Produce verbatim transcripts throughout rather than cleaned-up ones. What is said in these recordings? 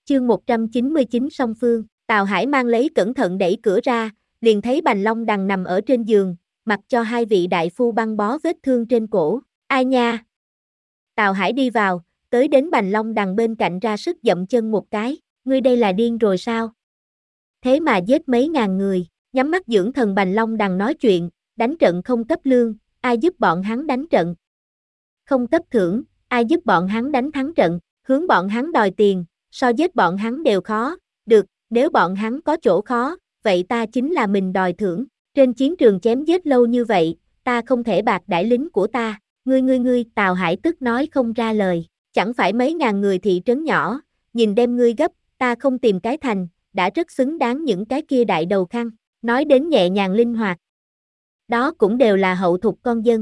Chương một trăm chín mươi chín song phương, Tào Hải mang lấy cẩn thận đẩy cửa ra, liền thấy Bành Long Đằng nằm ở trên giường, mặc cho hai vị đại phu băng bó vết thương trên cổ. Ai nha? Tào Hải đi vào, tới đến Bành Long Đằng bên cạnh ra sức dậm chân một cái, ngươi đây là điên rồi sao? Thế mà giết mấy ngàn người, nhắm mắt dưỡng thần Bành Long Đằng nói chuyện, đánh trận không cấp lương, ai giúp bọn hắn đánh trận? Không cấp thưởng, ai giúp bọn hắn đánh thắng trận, hướng bọn hắn đòi tiền, so giết bọn hắn đều khó, được, nếu bọn hắn có chỗ khó, vậy ta chính là mình đòi thưởng, trên chiến trường chém giết lâu như vậy, ta không thể bạc đãi lính của ta, ngươi ngươi ngươi, Tào Hải tức nói không ra lời, chẳng phải mấy ngàn người thị trấn nhỏ, nhìn đem ngươi gấp, ta không tìm cái thành, đã rất xứng đáng những cái kia đại đầu khăn, nói đến nhẹ nhàng linh hoạt. Đó cũng đều là hậu thục con dân.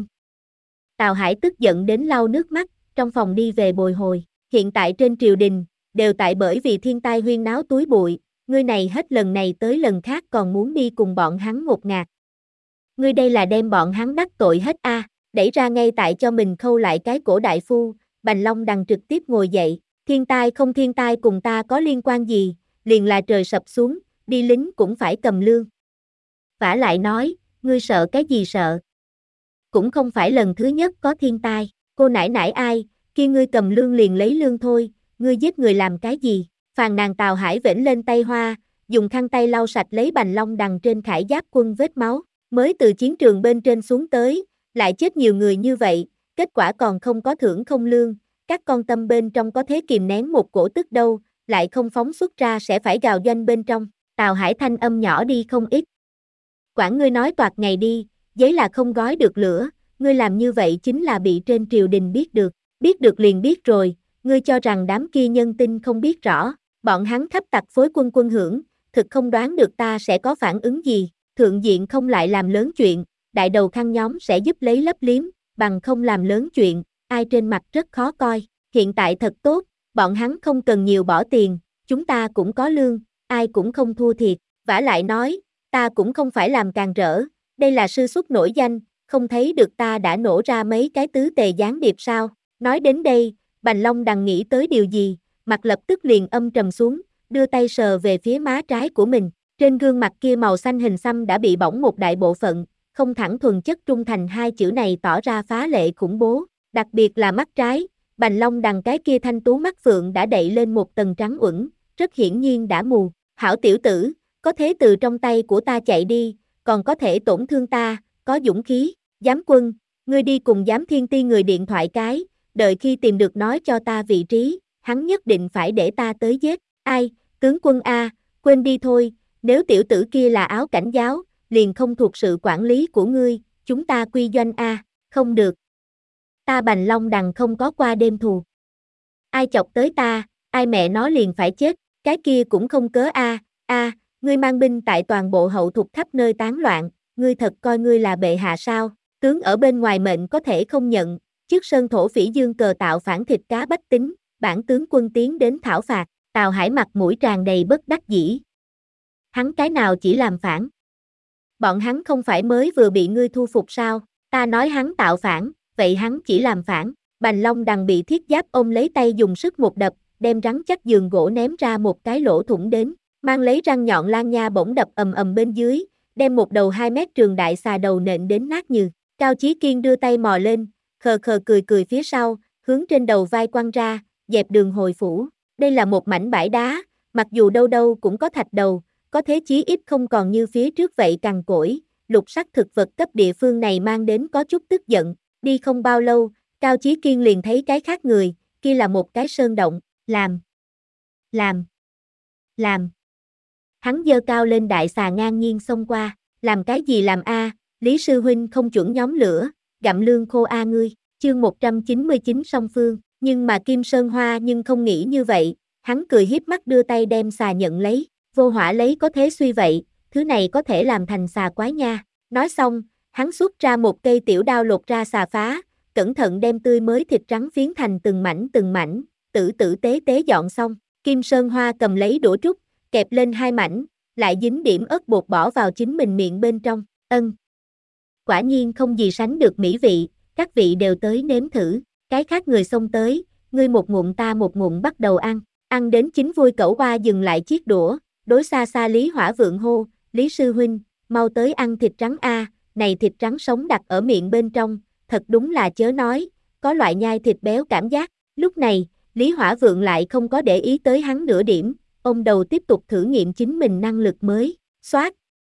Tào Hải tức giận đến lau nước mắt, trong phòng đi về bồi hồi, hiện tại trên triều đình, đều tại bởi vì thiên tai huyên náo túi bụi, ngươi này hết lần này tới lần khác còn muốn đi cùng bọn hắn ngột ngạt. Ngươi đây là đem bọn hắn đắc tội hết a, à, đẩy ra ngay tại cho mình khâu lại cái cổ đại phu, Bành Long Đằng trực tiếp ngồi dậy, thiên tai không thiên tai cùng ta có liên quan gì, liền là trời sập xuống, đi lính cũng phải cầm lương. Vả lại nói, ngươi sợ cái gì sợ? Cũng không phải lần thứ nhất có thiên tai, cô nãi nãi ai, kia ngươi cầm lương liền lấy lương thôi, ngươi giết người làm cái gì? Phàn nàn Tào Hải vểnh lên tay hoa, dùng khăn tay lau sạch lấy Bành Long Đằng trên khải giáp quân vết máu, mới từ chiến trường bên trên xuống tới, lại chết nhiều người như vậy, kết quả còn không có thưởng không lương, các con tâm bên trong có thế kìm nén một cổ tức đâu, lại không phóng xuất ra sẽ phải gào doanh bên trong, Tào Hải thanh âm nhỏ đi không ít. Quản ngươi nói toạc ngày đi, giấy là không gói được lửa, ngươi làm như vậy chính là bị trên triều đình biết được, biết được liền biết rồi, ngươi cho rằng đám kia nhân tinh không biết rõ, bọn hắn khắp tặc phối quân quân hưởng, thực không đoán được ta sẽ có phản ứng gì, thượng diện không lại làm lớn chuyện, đại đầu khăn nhóm sẽ giúp lấy lấp liếm, bằng không làm lớn chuyện, ai trên mặt rất khó coi, hiện tại thật tốt, bọn hắn không cần nhiều bỏ tiền, chúng ta cũng có lương, ai cũng không thua thiệt, vả lại nói, ta cũng không phải làm càng rỡ, đây là sư xuất nổi danh, không thấy được ta đã nổ ra mấy cái tứ tề gián điệp sao, nói đến đây, Bành Long Đằng nghĩ tới điều gì, mặt lập tức liền âm trầm xuống, đưa tay sờ về phía má trái của mình, trên gương mặt kia màu xanh hình xăm đã bị bỏng một đại bộ phận, không thẳng thuần chất trung thành hai chữ này tỏ ra phá lệ khủng bố, đặc biệt là mắt trái, Bành Long Đằng cái kia thanh tú mắt phượng đã đậy lên một tầng trắng uẩn, rất hiển nhiên đã mù, hảo tiểu tử, có thế từ trong tay của ta chạy đi, còn có thể tổn thương ta, có dũng khí, giám quân, ngươi đi cùng giám thiên ti người điện thoại cái, đợi khi tìm được nói cho ta vị trí, hắn nhất định phải để ta tới giết, ai, tướng quân A, quên đi thôi, nếu tiểu tử kia là áo cảnh giáo, liền không thuộc sự quản lý của ngươi, chúng ta quy doanh A, không được. Ta Bành Long Đằng không có qua đêm thù. Ai chọc tới ta, ai mẹ nó liền phải chết, cái kia cũng không cớ A, A, ngươi mang binh tại toàn bộ hậu thục khắp nơi tán loạn, ngươi thật coi ngươi là bệ hạ sao, tướng ở bên ngoài mệnh có thể không nhận, trước sơn thổ phỉ dương cờ tạo phản thịt cá bách tính, bản tướng quân tiến đến thảo phạt, Tào Hải mặt mũi tràn đầy bất đắc dĩ. Hắn cái nào chỉ làm phản? Bọn hắn không phải mới vừa bị ngươi thu phục sao, ta nói hắn tạo phản, vậy hắn chỉ làm phản, Bành Long Đằng bị thiết giáp ôm lấy tay dùng sức một đập, đem rắn chắc giường gỗ ném ra một cái lỗ thủng đến, mang lấy răng nhọn lan nha bổng đập ầm ầm bên dưới, đem một đầu hai mét trường đại xà đầu nện đến nát nhừ. Cao Chí Kiên đưa tay mò lên, khờ khờ cười cười phía sau, hướng trên đầu vai quăng ra, dẹp đường hồi phủ. Đây là một mảnh bãi đá, mặc dù đâu đâu cũng có thạch đầu, có thế chí ít không còn như phía trước vậy cằn cỗi, lục sắc thực vật cấp địa phương này mang đến có chút tức giận. Đi không bao lâu, Cao Chí Kiên liền thấy cái khác người, kia là một cái sơn động, làm, làm, làm. Hắn giơ cao lên đại xà ngang nhiên xông qua, làm cái gì làm a, Lý sư huynh không chuẩn nhóm lửa, gặm lương khô a ngươi, chương một trăm chín mươi chín song phương, nhưng mà Kim Sơn Hoa nhưng không nghĩ như vậy, hắn cười hiếp mắt đưa tay đem xà nhận lấy, vô hỏa lấy có thế suy vậy, thứ này có thể làm thành xà quái nha, nói xong, hắn xuất ra một cây tiểu đao lột ra xà phá, cẩn thận đem tươi mới thịt trắng phiến thành từng mảnh từng mảnh, tử tử tế tế dọn xong, Kim Sơn Hoa cầm lấy đũa trúc, kẹp lên hai mảnh, lại dính điểm ớt bột bỏ vào chính mình miệng bên trong, ân. Quả nhiên không gì sánh được mỹ vị, các vị đều tới nếm thử, cái khác người xông tới, ngươi một ngụm ta một ngụm bắt đầu ăn, Ăn đến chín vui cẩu hoa dừng lại chiếc đũa, đối xa xa Lý Hỏa Vượng hô, Lý sư huynh, mau tới ăn thịt trắng a, này thịt trắng sống đặt ở miệng bên trong, thật đúng là chớ nói, có loại nhai thịt béo cảm giác. Lúc này, Lý Hỏa Vượng lại không có để ý tới hắn nửa điểm, ông đầu tiếp tục thử nghiệm chính mình năng lực mới, xoát.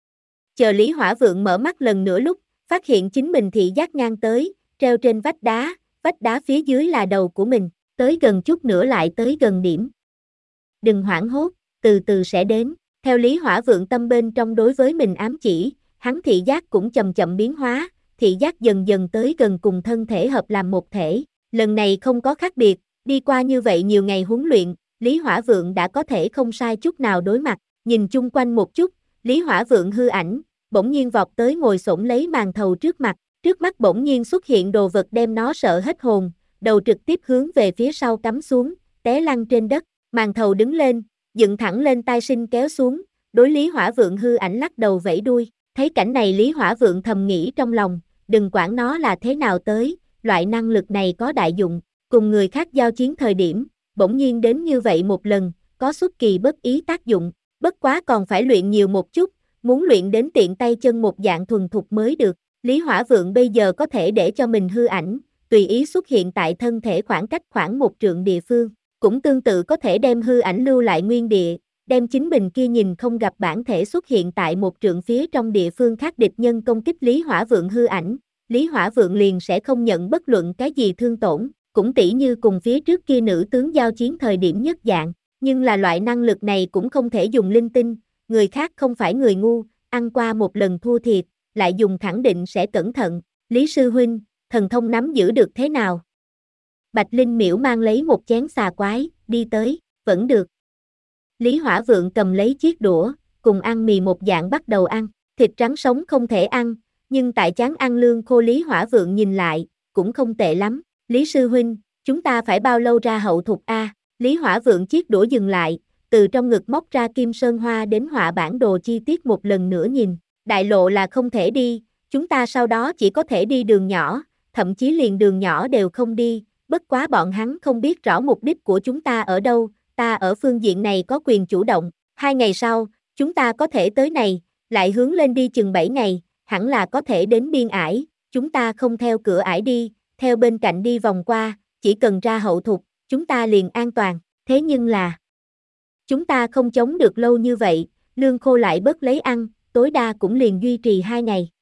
Chờ Lý Hỏa Vượng mở mắt lần nữa lúc, phát hiện chính mình thị giác ngang tới, treo trên vách đá, vách đá phía dưới là đầu của mình, tới gần chút nữa lại tới gần điểm. Đừng hoảng hốt, từ từ sẽ đến, theo Lý Hỏa Vượng tâm bên trong đối với mình ám chỉ, hắn thị giác cũng chậm chậm biến hóa, thị giác dần dần tới gần cùng thân thể hợp làm một thể, lần này không có khác biệt, đi qua như vậy nhiều ngày huấn luyện, Lý Hỏa Vượng đã có thể không sai chút nào đối mặt, nhìn chung quanh một chút, Lý Hỏa Vượng hư ảnh, bỗng nhiên vọt tới ngồi xổm lấy màn thầu trước mặt, trước mắt bỗng nhiên xuất hiện đồ vật đem nó sợ hết hồn, đầu trực tiếp hướng về phía sau cắm xuống, té lăn trên đất, màn thầu đứng lên, dựng thẳng lên tai sinh kéo xuống, đối Lý Hỏa Vượng hư ảnh lắc đầu vẫy đuôi, thấy cảnh này Lý Hỏa Vượng thầm nghĩ trong lòng, đừng quản nó là thế nào tới, loại năng lực này có đại dụng, cùng người khác giao chiến thời điểm, bỗng nhiên đến như vậy một lần, có xuất kỳ bất ý tác dụng, bất quá còn phải luyện nhiều một chút, muốn luyện đến tiện tay chân một dạng thuần thục mới được. Lý Hỏa Vượng bây giờ có thể để cho mình hư ảnh, tùy ý xuất hiện tại thân thể khoảng cách khoảng một trượng địa phương, cũng tương tự có thể đem hư ảnh lưu lại nguyên địa, đem chính mình kia nhìn không gặp bản thể xuất hiện tại một trượng phía trong địa phương khác địch nhân công kích Lý Hỏa Vượng hư ảnh, Lý Hỏa Vượng liền sẽ không nhận bất luận cái gì thương tổn, cũng tỉ như cùng phía trước kia nữ tướng giao chiến thời điểm nhất dạng, nhưng là loại năng lực này cũng không thể dùng linh tinh, người khác không phải người ngu, ăn qua một lần thua thiệt, lại dùng khẳng định sẽ cẩn thận, Lý sư huynh, thần thông nắm giữ được thế nào? Bạch Linh Miễu mang lấy một chén xà quái, đi tới, vẫn được. Lý Hỏa Vượng cầm lấy chiếc đũa, cùng ăn mì một dạng bắt đầu ăn, thịt trắng sống không thể ăn, nhưng tại chán ăn lương khô Lý Hỏa Vượng nhìn lại, cũng không tệ lắm, Lý sư huynh, chúng ta phải bao lâu ra hậu thục a? Lý Hỏa Vượng chiếc đũa dừng lại, từ trong ngực móc ra kim sơn hoa đến họa bản đồ chi tiết một lần nữa nhìn, đại lộ là không thể đi, chúng ta sau đó chỉ có thể đi đường nhỏ, thậm chí liền đường nhỏ đều không đi, bất quá bọn hắn không biết rõ mục đích của chúng ta ở đâu, ta ở phương diện này có quyền chủ động, hai ngày sau, chúng ta có thể tới này, lại hướng lên đi chừng bảy ngày, hẳn là có thể đến biên ải, chúng ta không theo cửa ải đi, theo bên cạnh đi vòng qua, chỉ cần ra hậu thục, chúng ta liền an toàn, thế nhưng là chúng ta không chống được lâu như vậy, lương khô lại bớt lấy ăn, tối đa cũng liền duy trì hai ngày,